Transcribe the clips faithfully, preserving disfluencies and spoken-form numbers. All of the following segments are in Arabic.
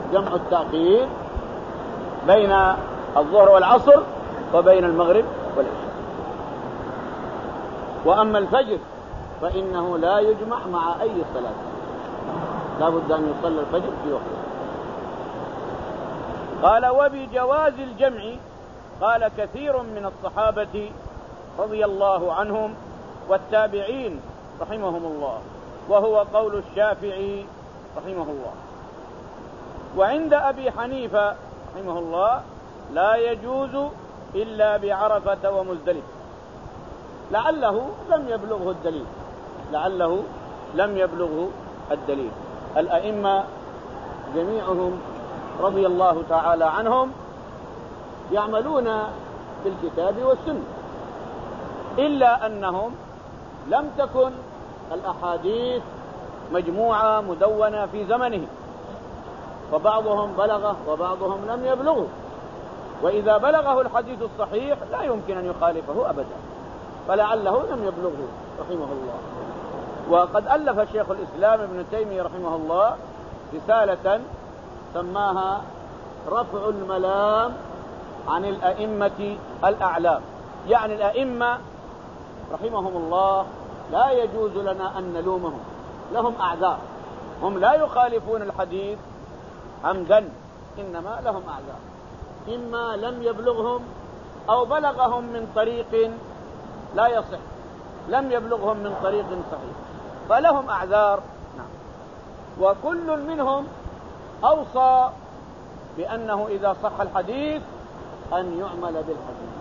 جمع التأخير بين الظهر والعصر وبين المغرب والعشاء. وأما الفجر فإنه لا يجمع مع أي صلاة، لا بد أن يصلى الفجر في وقته. قال وبجواز الجمع قال كثير من الصحابة رضي الله عنهم والتابعين رحمهم الله، وهو قول الشافعي رحمه الله. وعند أبي حنيفة رحمه الله لا يجوز إلا بعرفة ومزدلفة، لعله لم يبلغه الدليل، لعله لم يبلغه الدليل. الأئمة جميعهم رضي الله تعالى عنهم يعملون بالكتاب والسنة، إلا أنهم لم تكن الأحاديث مجموعة مدونة في زمنهم، وبعضهم بلغه وبعضهم لم يبلغه، وإذا بلغه الحديث الصحيح لا يمكن أن يخالفه أبدا، فلعله لم يبلغه رحمه الله. وقد ألف شيخ الإسلام ابن تيمية رحمه الله رسالة سماها رفع الملام عن الأئمة الأعلام، يعني الأئمة رحمهم الله لا يجوز لنا أن نلومهم، لهم أعذار، هم لا يخالفون الحديث عمدا، إنما لهم أعذار، إما لم يبلغهم أو بلغهم من طريق لا يصح، لم يبلغهم من طريق صحيح، فلهم أعذار. نعم. وكل منهم أوصى بأنه إذا صح الحديث أن يعمل بالحديث.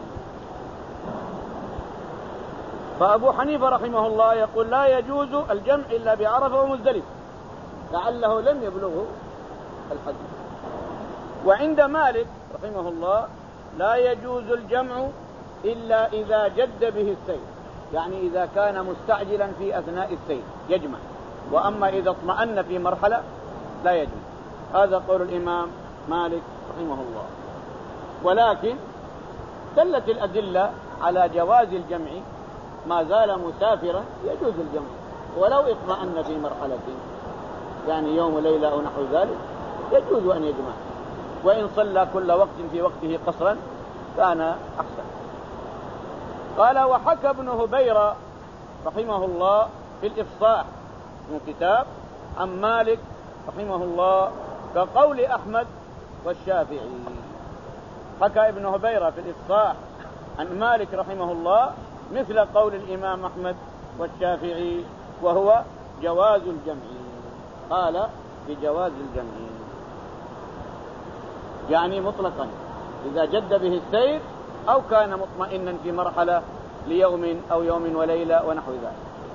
فأبو حنيفة رحمه الله يقول لا يجوز الجمع إلا بعرفة ومزدلفة، لعله لم يبلغه الحديث. وعند مالك رحمه الله لا يجوز الجمع إلا إذا جد به السير، يعني إذا كان مستعجلا في أثناء السير يجمع، وأما إذا اطمأن في مرحلة لا يجوز. هذا قول الإمام مالك رحمه الله. ولكن دلت الأدلة على جواز الجمع، ما زال مسافرا يجوز الجمع ولو اطمأن في مرحلة، يعني يوم وليلة أو نحو ذلك يجوز أن يجمع، وإن صلى كل وقت في وقته قصرا كان أحسن. قال وحكى ابن هبيرة رحمه الله في الإفصاح من كتاب عن مالك رحمه الله كقول أحمد والشافعي. حكى ابن هبيرة في الإفصاح عن مالك رحمه الله مثل قول الإمام أحمد والشافعي، وهو جواز الجمع، قال بجواز الجمع، يعني مطلقا إذا جد به السير أو كان مطمئنا في مرحلة ليوم أو يوم وليلة ونحو ذلك.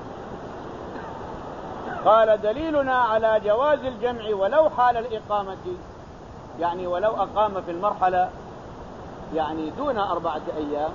قال دليلنا على جواز الجمع ولو حال الإقامة، يعني ولو أقام في المرحلة يعني دون أربعة أيام،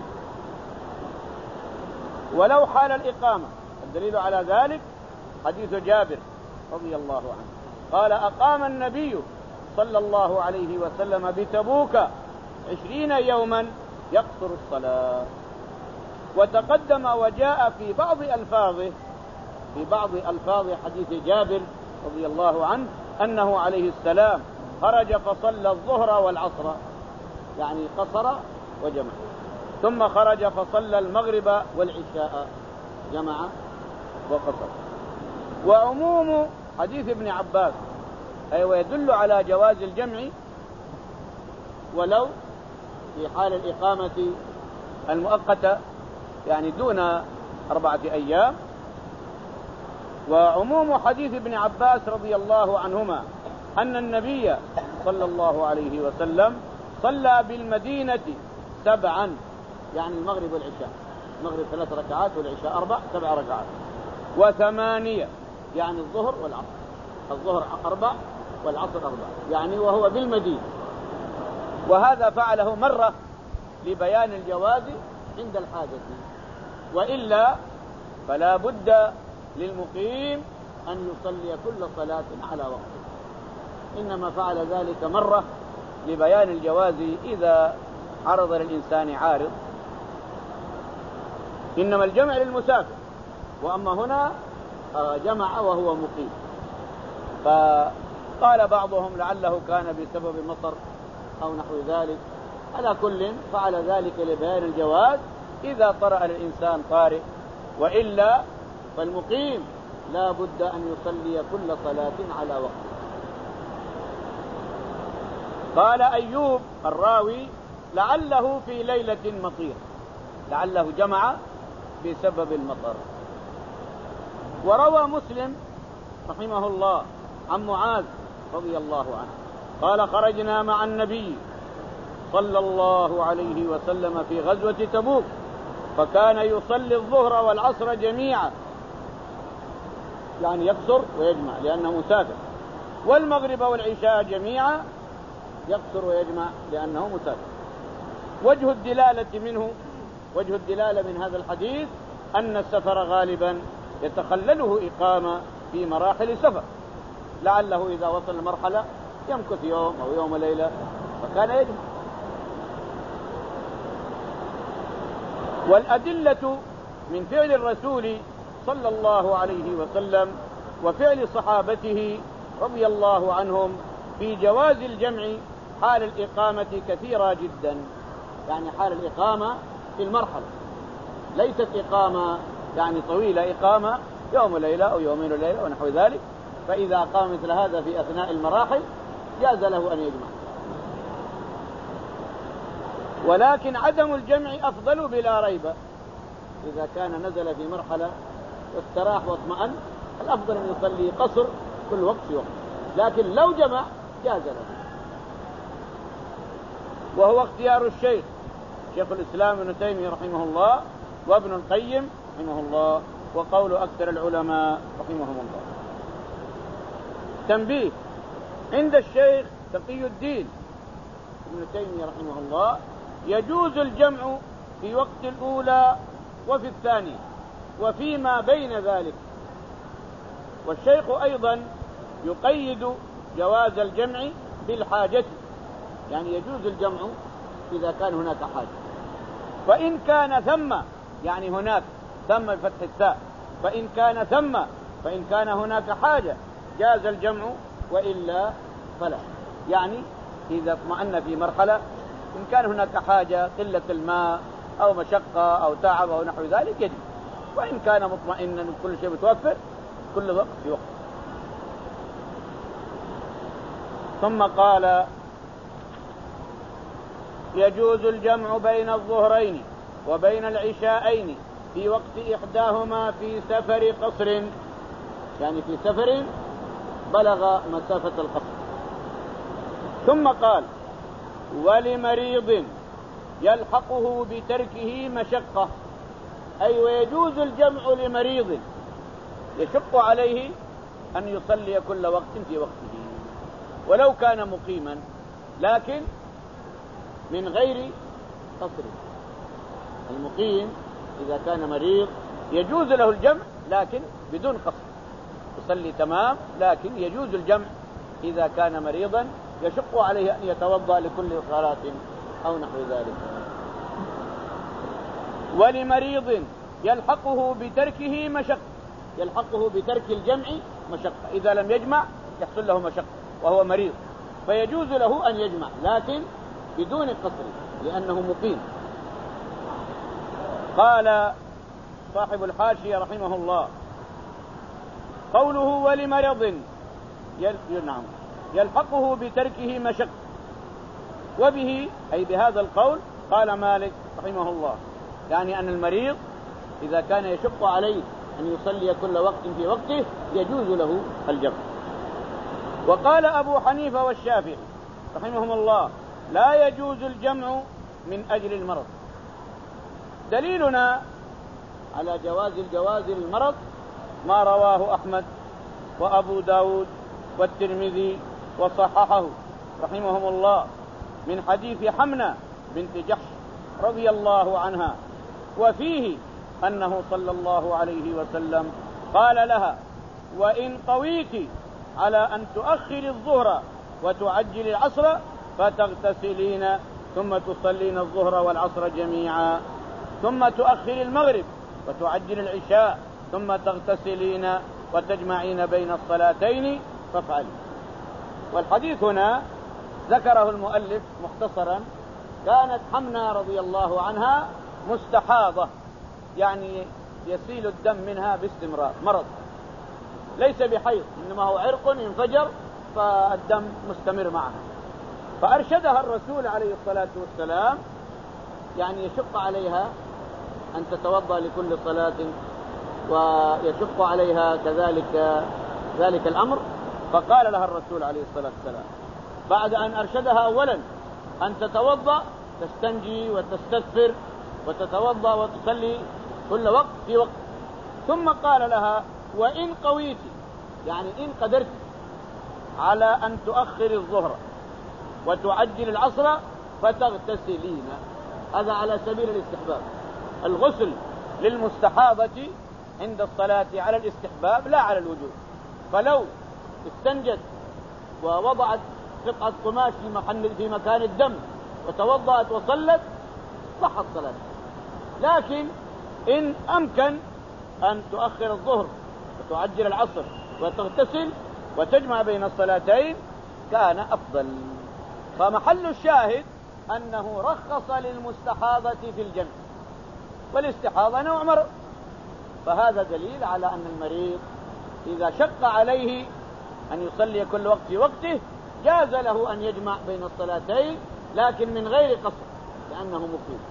ولو حال الإقامة. الدليل على ذلك حديث جابر رضي الله عنه قال أقام النبي صلى الله عليه وسلم بتبوك عشرين يوما يقصر الصلاة. وتقدم وجاء في بعض ألفاظه في بعض ألفاظ حديث جابر رضي الله عنه أنه عليه السلام خرج فصلى الظهر والعصر، يعني قصر وجمع، ثم خرج فصلى المغرب والعشاء جمع وقصر. وعموم حديث ابن عباس أي ويدل على جواز الجمع ولو في حال الإقامة المؤقتة، يعني دون أربعة أيام. وعموم حديث ابن عباس رضي الله عنهما أن النبي صلى الله عليه وسلم صلى بالمدينة سبعا، يعني المغرب والعشاء، المغرب ثلاث ركعات والعشاء أربع، سبع ركعات. وثمانية يعني الظهر والعصر، الظهر أربع والعصر أربع، يعني وهو بالمدينة. وهذا فعله مرة لبيان الجواز عند الحاجة، وإلا فلا بد للمقيم أن يصلي كل صلاة على وقته، إنما فعل ذلك مرة لبيان الجواز إذا عرض للإنسان عارض، إنما الجمع للمسافر، وأما هنا جمع وهو مقيم. قال بعضهم لعله كان بسبب مطر أو نحو ذلك. على كل فعل ذلك لبيان الجواز إذا طرأ الإنسان طارئ، وإلا فالمقيم لا بد أن يصلي كل صلاة على وقت. قال أيوب الراوي لعله في ليلة مطير، لعله جمع بسبب المطر. وروى مسلم رحمه الله عن معاذ رضي الله عنه قال خرجنا مع النبي صلى الله عليه وسلم في غزوة تبوك فكان يصلي الظهر والعصر جميعا، يعني يقصر ويجمع لأنه مسافر، والمغرب والعشاء جميعا يقصر ويجمع لأنه مسافر. وجه الدلالة منه وجه الدلالة من هذا الحديث أن السفر غالبا يتخلله إقامة في مراحل السفر، لعله إذا وصل المرحلة يمكث يوم أو يوم ليلة فكان يجمع. والأدلة من فعل الرسول صلى الله عليه وسلم وفعل صحابته رضي الله عنهم في جواز الجمع حال الإقامة كثيرة جدا، يعني حال الإقامة في المرحلة ليست إقامة يعني طويلة، إقامة يوم ليلة أو يومين ليلة ونحو ذلك، فإذا أقام مثل هذا في أثناء المراحل جاز له أن يجمع. ولكن عدم الجمع أفضل بلا ريب، إذا كان نزل في مرحلة واستراح واطمأن الأفضل أن يصلي قصر كل وقت في وقت، لكن لو جمع جاز له، وهو اختيار الشيخ شيخ الإسلام ابن تيمية رحمه الله وابن القيم رحمه الله وقول أكثر العلماء رحمهم الله. تنبيه: عند الشيخ تقي الدين ابن تيمية رحمه الله يجوز الجمع في وقت الأولى وفي الثانية وفيما بين ذلك، والشيخ أيضا يقيد جواز الجمع بالحاجة، يعني يجوز الجمع إذا كان هناك حاجة، فإن كان ثم يعني هناك ثم بفتح التاء، فإن كان ثم فإن كان هناك حاجة جاز الجمع وإلا فلا، يعني إذا اطمأن في مرحلة إن كان هناك حاجة قلة الماء أو مشقة أو تعب أو نحو ذلك يجب، وإن كان مطمئنا كل شيء متوفر كل وقت في وقت. ثم قال: يجوز الجمع بين الظهرين وبين العشاءين في وقت إحداهما في سفر قصر، يعني في سفر بلغ مسافة القصر. ثم قال: ولمريض يلحقه بتركه مشقة، أي ويجوز الجمع لمريض يشق عليه أن يصلي كل وقت في وقته ولو كان مقيما، لكن من غير قصر. المقيم إذا كان مريض يجوز له الجمع لكن بدون قصر، يصلي تمام، لكن يجوز الجمع إذا كان مريضا يشق عليه أن يتوضأ لكل صلاة أو نحو ذلك. ولمريض يلحقه بتركه مشقة، يلحقه بترك الجمع مشقة، إذا لم يجمع يحصل له مشقة وهو مريض، فيجوز له أن يجمع لكن بدون قصر لأنه مقيم. قال صاحب الحاشية رحمه الله: قوله ولمرض نعم يلحقه بتركه مشقة، وبه أي بهذا القول قال مالك رحمه الله، يعني أن المريض إذا كان يشق عليه أن يصلي كل وقت في وقته يجوز له الجمع. وقال أبو حنيفة والشافعي رحمهم الله: لا يجوز الجمع من أجل المرض. دليلنا على جواز الجواز للمرض ما رواه أحمد وأبو داود والترمذي وصححه رحمهم الله من حديث حمنة بنت جحش رضي الله عنها، وفيه أنه صلى الله عليه وسلم قال لها: وإن قويت على أن تؤخر الظهر وتعجل العصر فتغتسلين ثم تصلين الظهر والعصر جميعا، ثم تؤخر المغرب وتعجل والحديث هنا ذكره المؤلف مختصرا: كانت حمنا رضي الله عنها مستحاضة، يعني يسيل الدم منها باستمرار، مرض ليس بحيض، إنما هو عرق ينفجر فالدم مستمر معها. فأرشدها الرسول عليه الصلاة والسلام، يعني يشق عليها أن تتوضأ لكل صلاة، ويشق عليها كذلك ذلك الأمر. فقال لها الرسول عليه الصلاة والسلام بعد أن أرشدها أولا أن تتوضأ، تستنجي وتستغفر وتتوضأ وتصلي كل وقت في وقت، ثم قال لها: وإن قويت، يعني إن قدرت على أن تؤخر الظهر وتعجل العصر فتغتسلين. هذا على سبيل الاستحباب، الغسل للمستحاضة عند الصلاة على الاستحباب لا على الوجوب. فلو استنجت ووضعت قطعة قماش في محل في مكان الدم وتوضأت وصلت صحت صلاة. لكن إن أمكن أن تؤخر الظهر وتعجل العصر وتغتسل وتجمع بين الصلاتين كان أفضل. فمحل الشاهد أنه رخص للمستحاضة في الجمع، والاستحاضة نوع مرض، فهذا دليل على أن المريض إذا شق عليه أن يصلي كل وقت في وقته جاز له أن يجمع بين الصلاتين، لكن من غير قصر لأنه مقيم.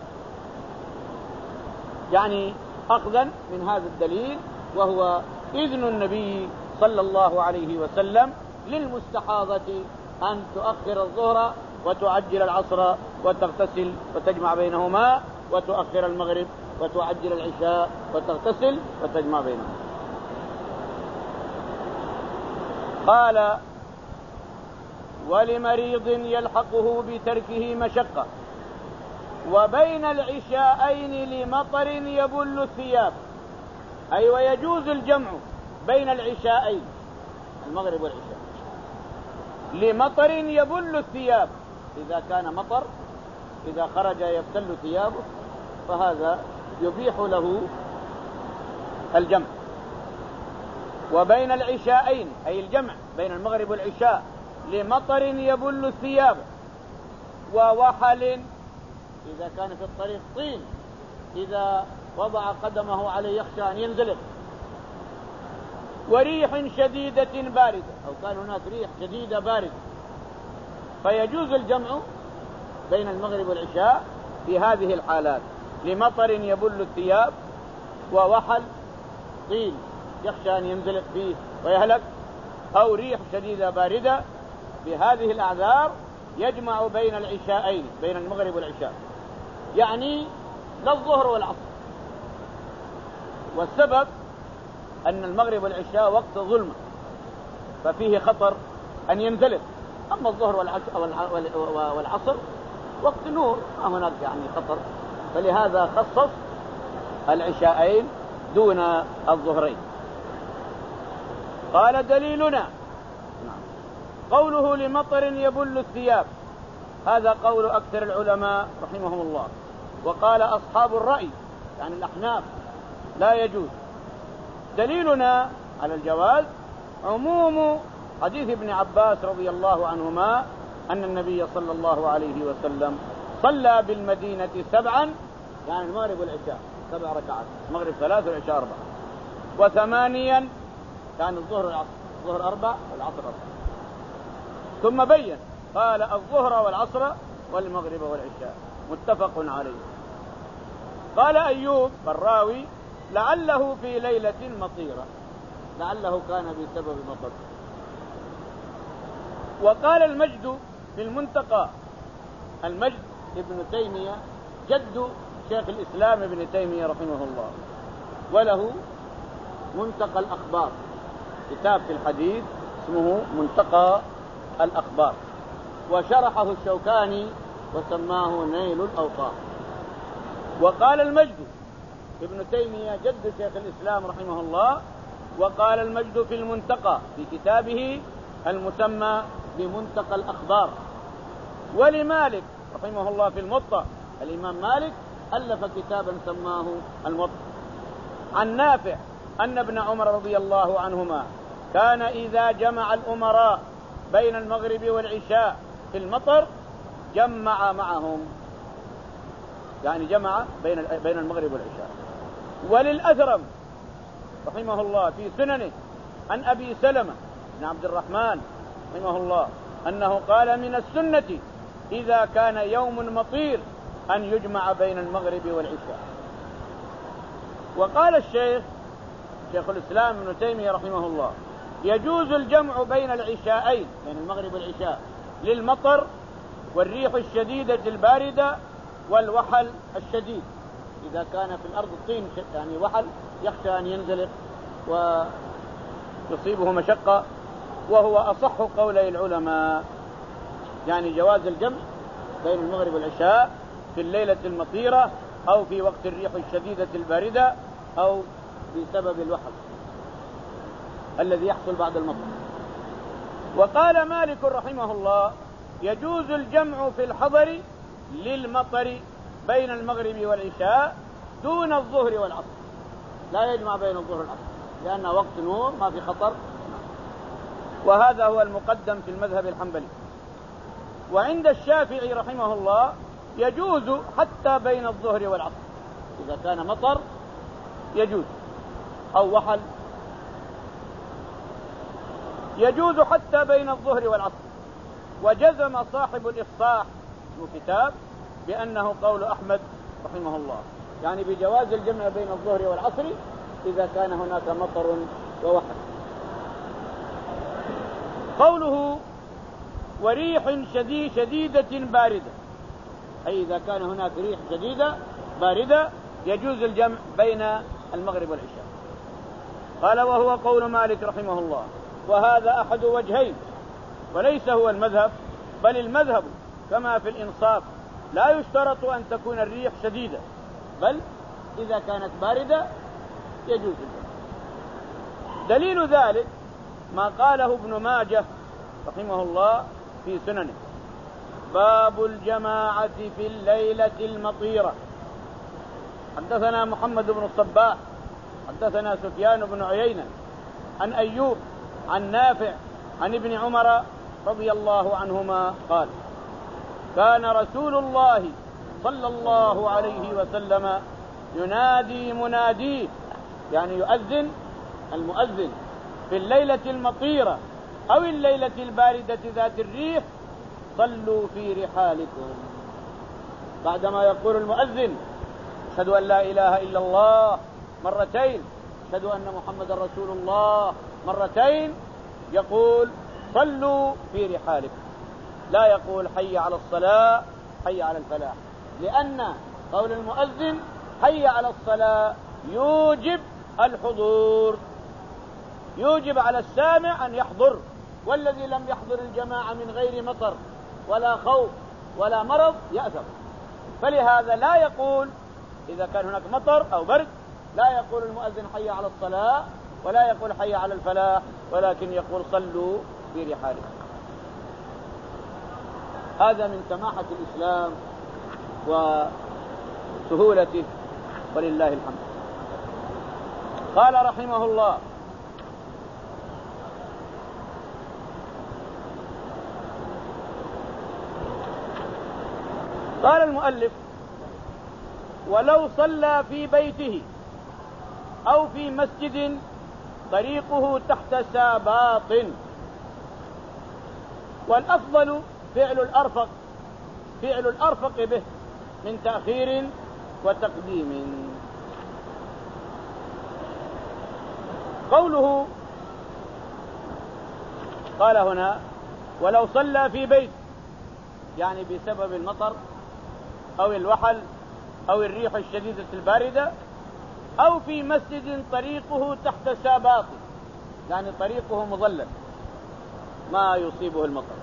يعني أخذا من هذا الدليل، وهو إذن النبي صلى الله عليه وسلم للمستحاضة أن تؤخر الظهر وتعجل العصر وتغتسل وتجمع بينهما، وتؤخر المغرب وتعجل العشاء وتغتسل وتجمع بينهما. قال: ولمريض يلحقه بتركه مشقة، وبين العشاءين لمطر يبل الثياب. أي ويجوز الجمع بين العشاءين، المغرب والعشاء، لمطر يبل الثياب. إذا كان مطر، إذا خرج يبتل ثيابه، فهذا يبيح له الجمع. وبين العشاءين أي الجمع بين المغرب والعشاء لمطر يبل الثياب، ووحل إذا كان في الطريق طين، إذا وضع قدمه عليه يخشى أن ينزلق، وريح شديدة باردة، أو كان هناك ريح شديدة باردة، فيجوز الجمع بين المغرب والعشاء في هذه الحالات: لمطر يبل الثياب، ووحل طين يخشى أن ينزلق فيه ويهلك، أو ريح شديدة باردة. بهذه الأعذار يجمع بين العشاءين، بين المغرب والعشاء، يعني لا الظهر والعصر. والسبب أن المغرب والعشاء وقت ظلمة، ففيه خطر أن ينزلق. أما الظهر والعصر وقت نور، ما هناك يعني خطر، فلهذا خصص العشاءين دون الظهرين. قال: دليلنا قوله لمطر يبل الثياب، هذا قول أكثر العلماء رحمهم الله. وقال أصحاب الرأي يعني الأحناف لا يجوز. دليلنا على الجواز عموم حديث ابن عباس رضي الله عنهما أن النبي صلى الله عليه وسلم صلى بالمدينة سبعا، يعني المغرب والعشاء سبع ركعات، المغرب ثلاث والعشاء أربع، وثمانيا كان الظهر والعصر، الظهر أربع والعصر أربع. ثم بين قال: الظهر والعصر والمغرب والعشاء، متفق عليه. قال أيوب الراوي: لعله في ليلة مطيرة، لعله كان بسبب مطر. وقال المجد في المنتقى، المجد ابن تيمية جد شيخ الإسلام ابن تيمية رحمه الله، وله منتقى الأخبار، كتاب في الحديث اسمه منتقى الأخبار، وشرحه الشوكاني وسماه نيل الأوطار. وقال المجد ابن تيمية جد شيخ الإسلام رحمه الله، وقال المجد في المنتقى في كتابه المسمى بمنتقى الأخبار. ولمالك رحمه الله في الموطأ، الإمام مالك ألف كتابا سماه الموطأ، عن نافع أن ابن عمر رضي الله عنهما كان إذا جمع الأمراء بين المغرب والعشاء في المطر جمع معهم، يعني جمع بين بين المغرب والعشاء. وللأثرم رحمه الله في سننه عن أبي سلمة بن عبد الرحمن رحمه الله أنه قال: من السنة إذا كان يوم مطير أن يجمع بين المغرب والعشاء. وقال الشيخ شيخ الإسلام ابن تيمية رحمه الله: يجوز الجمع بين العشاءين، بين المغرب والعشاء، للمطر والريح الشديدة الباردة والوحل الشديد، إذا كان في الأرض الطين يعني وحل يخشى أن ينزلق ويصيبه مشقة، وهو أصح قولي العلماء، يعني جواز الجمع بين المغرب والعشاء في الليلة المطيرة أو في وقت الريح الشديدة الباردة أو بسبب الوحل الذي يحصل بعد المطر. وقال مالك رحمه الله: يجوز الجمع في الحضر للمطر بين المغرب والعشاء دون الظهر والعصر، لا يجمع بين الظهر والعصر لأنه وقت نور ما في خطر، وهذا هو المقدم في المذهب الحنبلي. وعند الشافعي رحمه الله يجوز حتى بين الظهر والعصر، إذا كان مطر يجوز أو وحل يجوز حتى بين الظهر والعصر. وجزم صاحب الإفصاح في كتاب بأنه قول أحمد رحمه الله، يعني بجواز الجمع بين الظهر والعصر إذا كان هناك مطر ووحل. قوله: وريح شديد شديدة باردة، أي إذا كان هناك ريح شديدة باردة يجوز الجمع بين المغرب والعشاء. قال: وهو قول مالك رحمه الله، وهذا أحد وجهين وليس هو المذهب، بل المذهب كما في الإنصاف لا يشترط أن تكون الريح شديدة، بل إذا كانت باردة يجوز الجمع. دليل ذلك ما قاله ابن ماجه رحمه الله في سننه: باب الجماعة في الليلة المطيرة. حدثنا محمد بن الصباح حدثنا سفيان بن عيينة عن أيوب عن نافع عن ابن عمر رضي الله عنهما قال: كان رسول الله صلى الله عليه وسلم ينادي مناديه، يعني يؤذن المؤذن في الليلة المطيرة أو الليلة الباردة ذات الريح: صلوا في رحالكم. بعدما يقول المؤذن: أشهد أن لا إله إلا الله مرتين، أشهد أن محمد رسول الله مرتين، يقول: صلوا في رحالكم، لا يقول حي على الصلاة حي على الفلاح، لأن قول المؤذن حي على الصلاة يوجب الحضور، يوجب على السامع أن يحضر، والذي لم يحضر الجماعة من غير مطر ولا خوف ولا مرض يأثم. فلهذا لا يقول إذا كان هناك مطر أو برد، لا يقول المؤذن حي على الصلاة ولا يقول حي على الفلاح، ولكن يقول صلوا في رحالكم. هذا من سماحة الإسلام وسهولته، ولله الحمد. قال رحمه الله: قال المؤلف: ولو صلى في بيته أو في مسجد طريقه تحت ساباط، والأفضل فعل الأرفق فعل الأرفق به من تأخير وتقديم. قوله قال هنا: ولو صلى في بيت، يعني بسبب المطر أو الوحل أو الريح الشديدة الباردة، أو في مسجد طريقه تحت ساباط، يعني طريقه مظلل ما يصيبه المطر.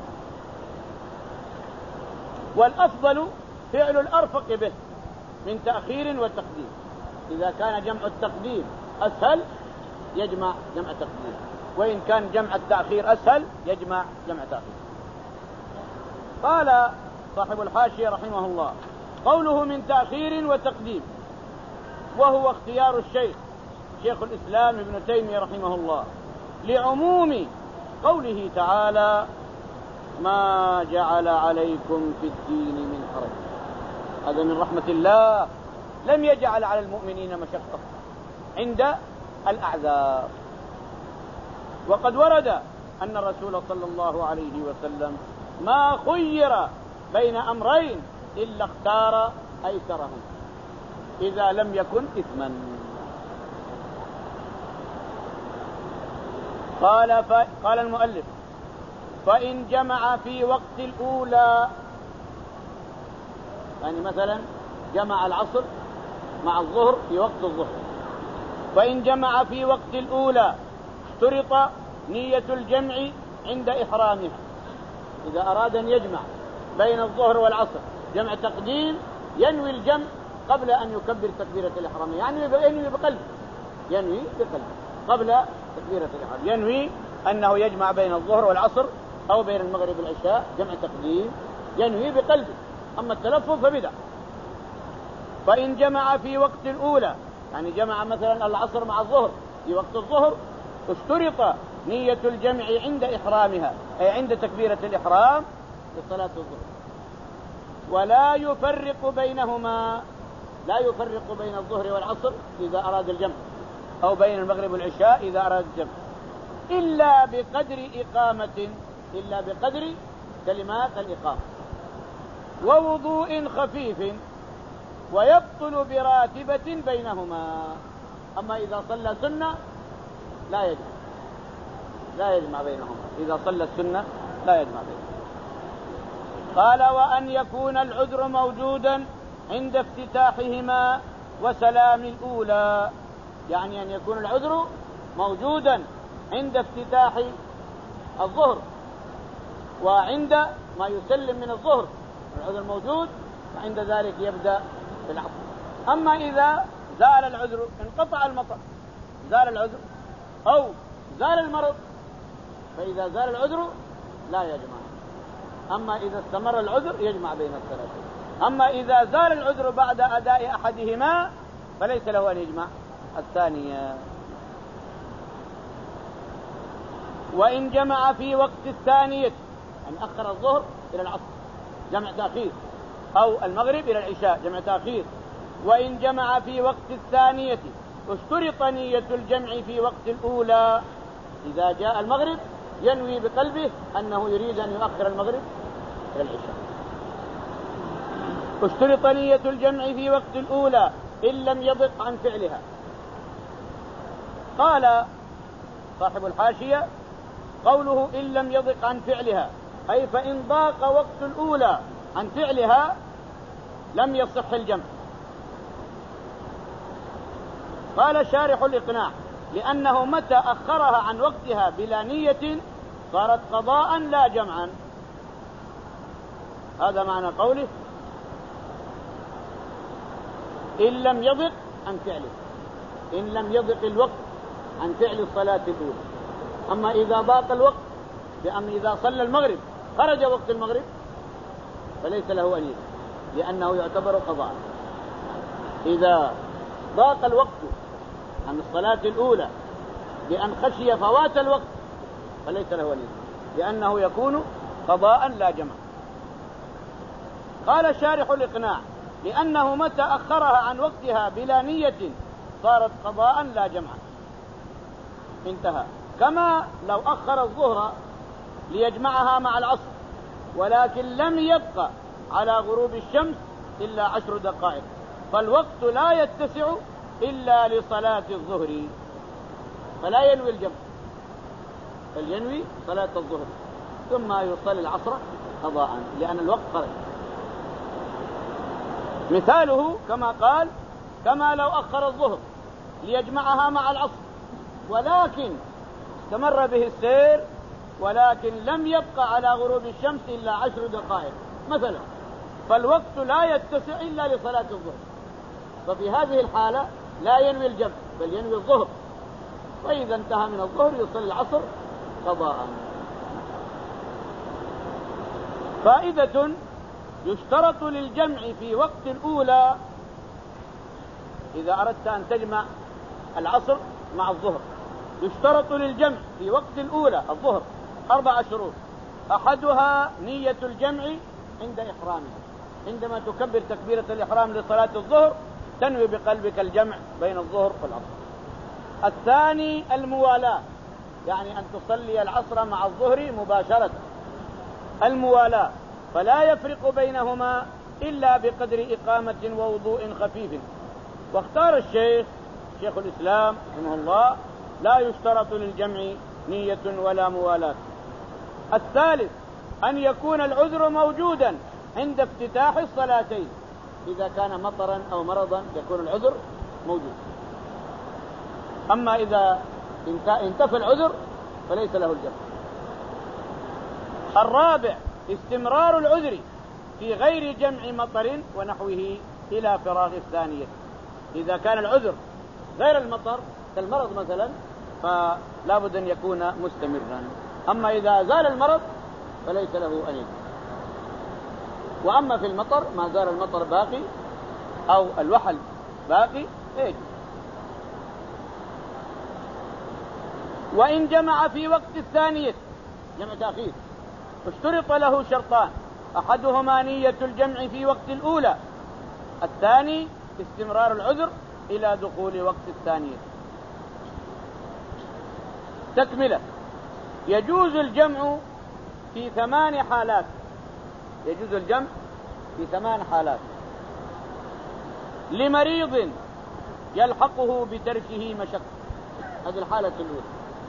والأفضل فعل الأرفق به من تأخير وتقديم، إذا كان جمع التقديم أسهل يجمع جمع تقديم، وإن كان جمع التأخير أسهل يجمع جمع تأخير. قال صاحب الحاشية رحمه الله: قوله من تأخير وتقديم، وهو اختيار الشيخ شيخ الإسلام ابن تيمية رحمه الله، لعموم قوله تعالى: ما جعل عليكم في الدين من حرج. هذا من رحمة الله، لم يجعل على المؤمنين مشقة عند الأعذار. وقد ورد أن الرسول صلى الله عليه وسلم ما خير بين أمرين إلا اختار أيسرهم إذا لم يكن إثما. قال, قال المؤلف: فإن جمع في وقت الأولى، يعني مثلا جمع العصر مع الظهر في وقت الظهر، فإن جمع في وقت الأولى اشترط نية الجمع عند إحرامها. إذا أراد أن يجمع بين الظهر والعصر جمع تقديم ينوي الجمع قبل أن يكبر تكبيرة الإحرام، يعني ينوي بقلبه، ينوي بقلبه قبل تكبيرة الإحرام، ينوي أنه يجمع بين الظهر والعصر أو بين المغرب والعشاء جمع تقديم، ينوي بقلبه. أما التلفظ فبدع. فإن جمع في وقت الأولى، يعني جمع مثلا العصر مع الظهر في وقت الظهر، اشترط نية الجمع عند إحرامها، أي عند تكبيرة الإحرام لصلاة الظهر، ولا يفرق بينهما، لا يفرق بين الظهر والعصر إذا أراد الجمع، أو بين المغرب والعشاء إذا أراد الجمع، إلا بقدر إقامة، إلا بقدر كلمات الإقامة، ووضوء خفيف، ويبطل براتبة بينهما. أما إذا صلى سنة لا يجمع، لا يجمع بينهما، إذا صلى السنة لا يجمع بينهما. قال: وأن يكون العذر موجودا عند افتتاحهما وسلام الأولى، يعني أن يكون العذر موجودا عند افتتاح الظهر وعند ما يسلم من الظهر، العذر موجود، وعند ذلك يبدأ بالعصر. أما إذا زال العذر، انقطع المطر، زال العذر أو زال المرض، فإذا زال العذر لا يجمع. أما إذا استمر العذر يجمع بين الثلاثين. أما إذا زال العذر بعد أداء أحدهما فليس له أن يجمع الثانية. وإن جمع في وقت الثانية، يعني أخر الظهر إلى العصر جمع تأخير، أو المغرب إلى العشاء جمع تأخير، وإن جمع في وقت الثانية اشترط نية الجمع في وقت الأولى. إذا جاء المغرب ينوي بقلبه أنه يريد أن يؤخر المغرب إلى العشاء. اشترط نية الجمع في وقت الأولى إن لم يضق عن فعلها. قال صاحب الحاشية: قوله إن لم يضق عن فعلها، أي فإن ضاق وقت الأولى عن فعلها لم يصح الجمع. قال شارح الإقناع: لأنه متى أخرها عن وقتها بلا نية صارت قضاء لا جمعا. هذا معنى قوله إن لم يضق عن فعله، إن لم يضق الوقت عن فعل الصلاة الأولى. أما إذا ضاق الوقت، بأن إذا صلى المغرب خرج وقت المغرب فليس له أن يجمع، لأنه يعتبر قضاء. إذا ضاق الوقت عن الصلاة الأولى بأن خشي فوات الوقت فليس له أن يجمع، لأنه يكون قضاء لا جمع. قال شارح الإقناع: لأنه متى أخرها عن وقتها بلا نية صارت قضاء لا جمع. انتهى. كما لو أخر الظهر ليجمعها مع العصر ولكن لم يبقى على غروب الشمس إلا عشر دقائق، فالوقت لا يتسع إلا لصلاة الظهر، فلا ينوي الجمع، بل ينوي صلاة الظهر ثم يصلي العصر قضاء لأن الوقت خرج. مثاله كما قال: كما لو أخر الظهر ليجمعها مع العصر ولكن استمر به السير ولكن لم يبقى على غروب الشمس إلا عشر دقائق مثلا، فالوقت لا يتسع إلا لصلاة الظهر، ففي هذه الحالة لا ينوي الجمع بل ينوي الظهر، وإذا انتهى من الظهر يصلي العصر قضاء. فائدة: يشترط للجمع في وقت الأولى، إذا أردت أن تجمع العصر مع الظهر يشترط للجمع في وقت الأولى الظهر أربع شروط: أحدها نية الجمع عند إحرامها، عندما تكبر تكبيرة الإحرام لصلاة الظهر تنوي بقلبك الجمع بين الظهر والعصر. الثاني الموالاة، يعني أن تصلي العصر مع الظهر مباشرة، الموالاة، فلا يفرق بينهما إلا بقدر إقامة ووضوء خفيف. واختار الشيخ شيخ الإسلام رحمه الله لا يشترط للجمع نية ولا موالاة. الثالث أن يكون العذر موجودا عند افتتاح الصلاتين، إذا كان مطرا أو مرضا يكون العذر موجود. أما إذا انتفى العذر فليس له الجمع. الرابع استمرار العذر في غير جمع مطر ونحوه إلى فراغ الثانية. إذا كان العذر غير المطر كالمرض مثلا فلا بد أن يكون مستمرا. أما إذا زال المرض فليس له أن يجمع. وأما في المطر ما زال المطر باقي أو الوحل باقي يجمع. وإن جمع في وقت الثانية جمع تأخير اشترط له شرطان، أحدهما نية الجمع في وقت الأولى، الثاني استمرار العذر إلى دخول وقت الثانية. تكملة: يجوز الجمع في ثمان حالات، يجوز الجمع في ثمان حالات: لمريض يلحقه بتركه مشقة، هذه الحالة الأولى.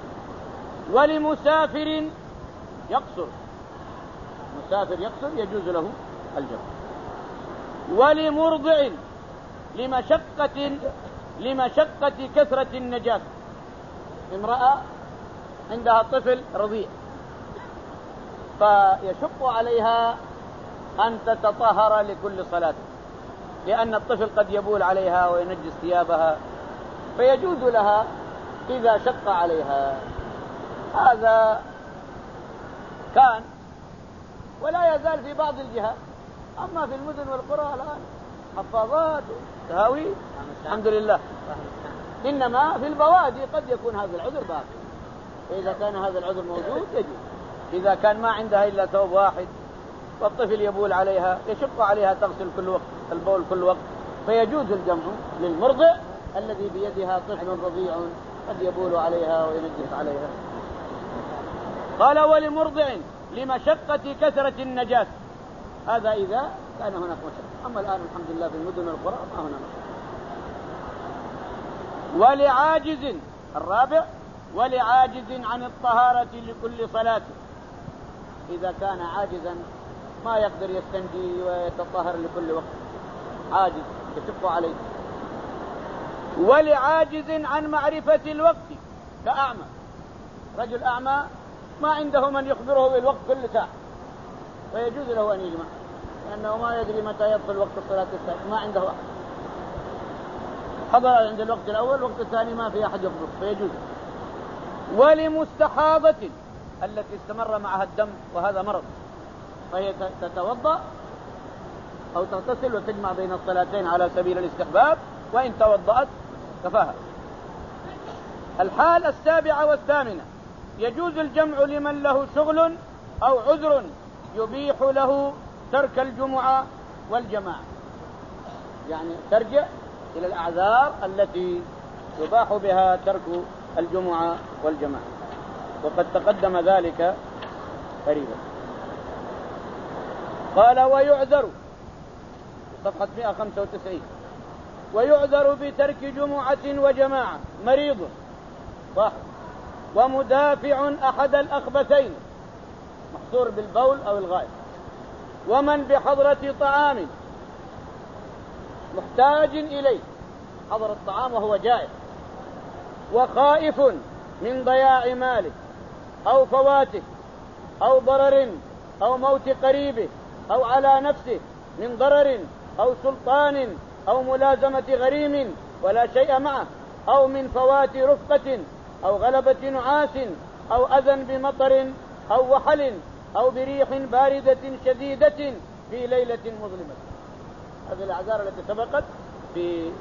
ولمسافر يقصر، مسافر يقصر يجوز له الجمع. ولمرضع لمشقة لمشقة كثرة النجاسة، امرأة عندها طفل رضيع فيشق عليها أن تتطهر لكل صلاة، لأن الطفل قد يبول عليها وينجس ثيابها، فيجوز لها إذا شق عليها. هذا كان ولا يزال في بعض الجهات. أما في المدن والقرى الآن حفاظات تهاوي الحمد لله. إنما في البوادي قد يكون هذا العذر باقي، فإذا كان هذا العذر موجود يجوز. إذا كان ما عندها إلا ثوب واحد والطفل يبول عليها يشق عليها تغسل كل وقت البول كل وقت، فيجوز الجمع للمرضع الذي بيدها طفل رضيع قد يبول عليها وينجس عليها. قال: ولمرضع لمشقة كثرة النجاسة، هذا إذا كان هناك مشقة. أما الآن الحمد لله في المدن والقرى ما هنا مشقة. ولعاجز، الرابع ولعاجز عن الطهارة لكل صلاة، إذا كان عاجزا ما يقدر يستنجي ويتطهر لكل وقت، عاجز يشق عليه. ولعاجز عن معرفة الوقت، كأعمى، رجل أعمى ما عنده من يخبره بالوقت كل ساعة فيجوز له أن يجمع، لأنه ما يدري متى يدخل وقت الصلاة الثانية، ما عنده أحد حضر عند الوقت الأول الوقت الثاني ما في أحد يخبره فيجوز. ولمستحاضة التي استمر معها الدم وهذا مرض، فهي تتوضأ أو تغتسل وتجمع بين الصلاتين على سبيل الاستحباب، وإن توضأت كفاها. الحال السابعة والثامنة: يجوز الجمع لمن له شغل أو عذر يبيح له ترك الجمعة والجماعة، يعني ترجع إلى الأعذار التي يباح بها ترك الجمعة والجماعة، وقد تقدم ذلك قريبا. قال: ويعذر، صفحة مئة وخمسة وتسعين: ويعذر بترك جمعة وجماعة مريض واحد، ومدافع أحد الأخبثين محصور بالبول أو الغائط، ومن بحضرة طعام محتاج إليه، حضر الطعام وهو جائع، وخائف من ضياع ماله أو فواته أو ضرر أو موت قريبه أو على نفسه من ضرر أو سلطان أو ملازمة غريم ولا شيء معه، أو من فوات رفقة أو غلبة نعاس أو أذى بمطر أو وحل أو بريح باردة شديدة في ليلة مظلمة. هذه الأعذار التي سبقت في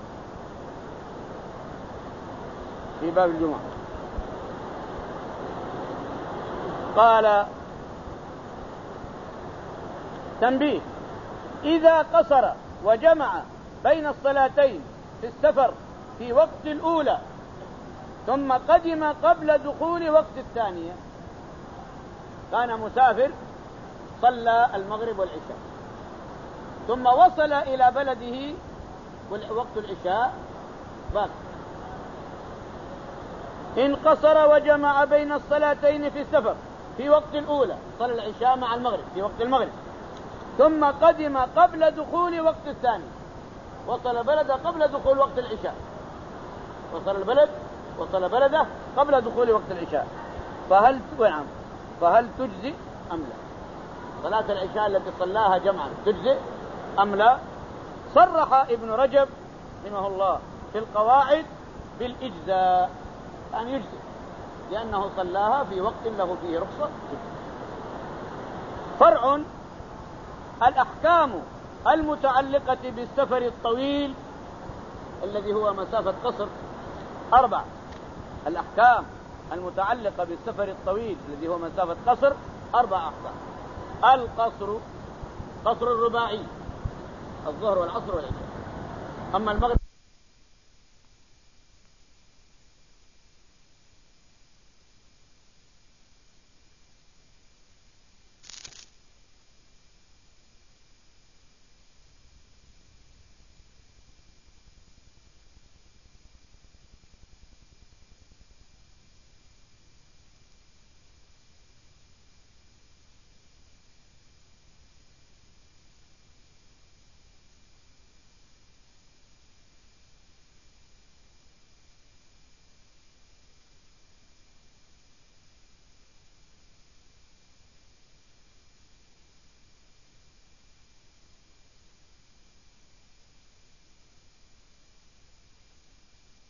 في باب الجمعة. قال: تنبيه: إذا قصر وجمع بين الصلاتين في السفر في وقت الأولى ثم قدم قبل دخول وقت الثانية، كان مسافر صلى المغرب والعشاء ثم وصل إلى بلده وقت العشاء باقي، إن قصر وجمع بين الصلاتين في السفر في وقت الأولى، صلى العشاء مع المغرب في وقت المغرب، ثم قدم قبل دخول وقت الثاني، وصل بلده قبل دخول وقت العشاء، وصل البلد وصل بلده قبل دخول وقت العشاء، فهل نعم فهل تجزي أم لا؟ صلاة العشاء التي صلاها جمعا تجزي أم لا؟ صرح ابن رجب رحمه الله في القواعد بالإجزاء، أن يجزي لأنه صلاها في وقت له فيه رخصة. فرع: الأحكام المتعلقة بالسفر الطويل الذي هو مسافة قصر أربع. الأحكام المتعلقة بالسفر الطويل الذي هو مسافة قصر أربع أحكام. القصر قصر الرباعي، الظهر والعصر والعشاء. أما المغرب